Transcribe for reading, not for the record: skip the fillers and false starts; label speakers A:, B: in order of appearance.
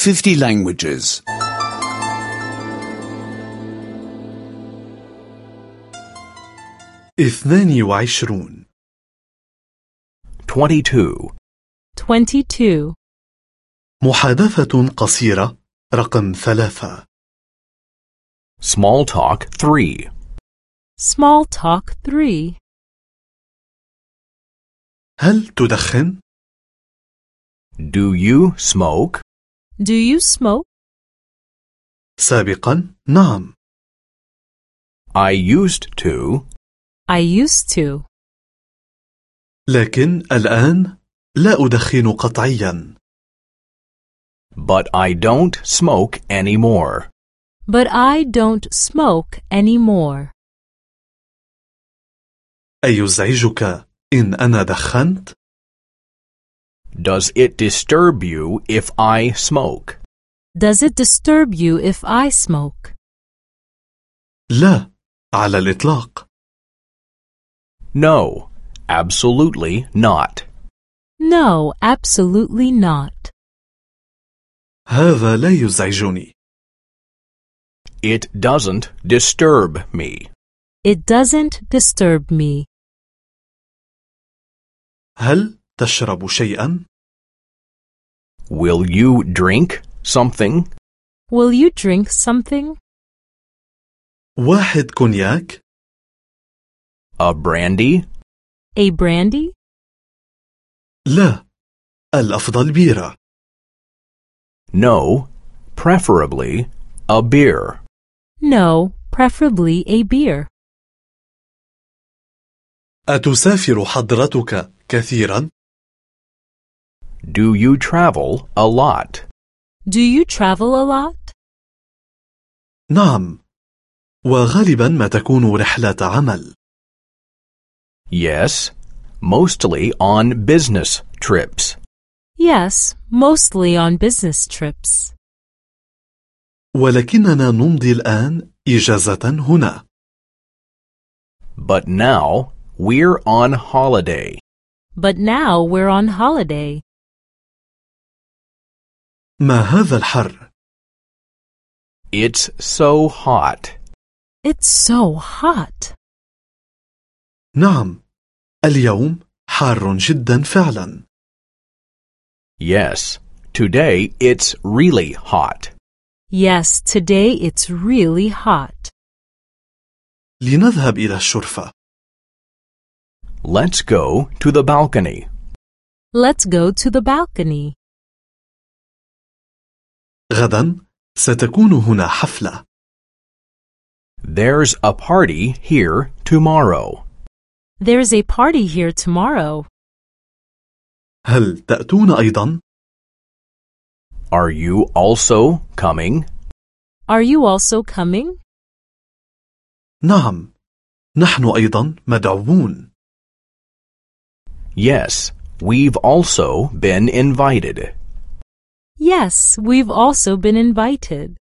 A: 50 languages.
B: 22
C: 22.
D: 22.
B: محادثة قصيرة رقم 3
C: Small talk 3.
D: Small talk 3.
B: هل تدخن؟
C: Do you smoke?
D: Do you smoke?
B: سابقا نعم.
C: I used to.
D: I used to.
B: لكن الآن لا أدخن قطعيا.
C: But I don't smoke anymore.
D: But I don't smoke anymore.
B: أيزعجك إن أنا دخنت؟
C: Does it disturb you if I smoke?
D: Does it disturb you if I smoke?
B: لا، على الإطلاق.
C: No, absolutely not.
D: No, absolutely not.
B: هذا لا يزعجني.
C: It doesn't disturb me.
D: It doesn't disturb me.
B: هل تشرب شيئا؟
C: Will you drink something?
D: Will you drink something?
B: واحد كونياك؟
C: A brandy?
D: A brandy?
B: لا، الأفضل بيرة.
C: No, preferably a beer.
D: No, preferably a beer.
B: أتسافر حضرتك كثيرا؟
C: Do you travel a lot?
D: Do you travel a lot?
B: نعم، وغالبا ما تكون رحلة عمل.
C: Yes, mostly on business trips.
D: Yes, mostly on business trips.
B: ولكننا نمضي الآن إجازة هنا.
C: But now we're on holiday.
D: But now we're on holiday.
B: ما هذا الحر؟
C: It's so hot.
D: It's so hot.
B: نعم، اليوم حار جدا فعلا.
C: Yes, today it's really hot.
D: Yes, today it's really hot.
B: لنذهب إلى الشرفة.
C: Let's go to the balcony.
D: Let's go to the balcony.
B: غدا ستكون هنا حفلة.
C: There's a party here tomorrow.
D: There's a party here tomorrow.
B: هل تأتون أيضا؟
C: Are you also coming?
D: Are you also coming?
B: نعم، نحن أيضا مدعوون.
C: Yes, we've also been invited.
D: Yes, we've also been invited.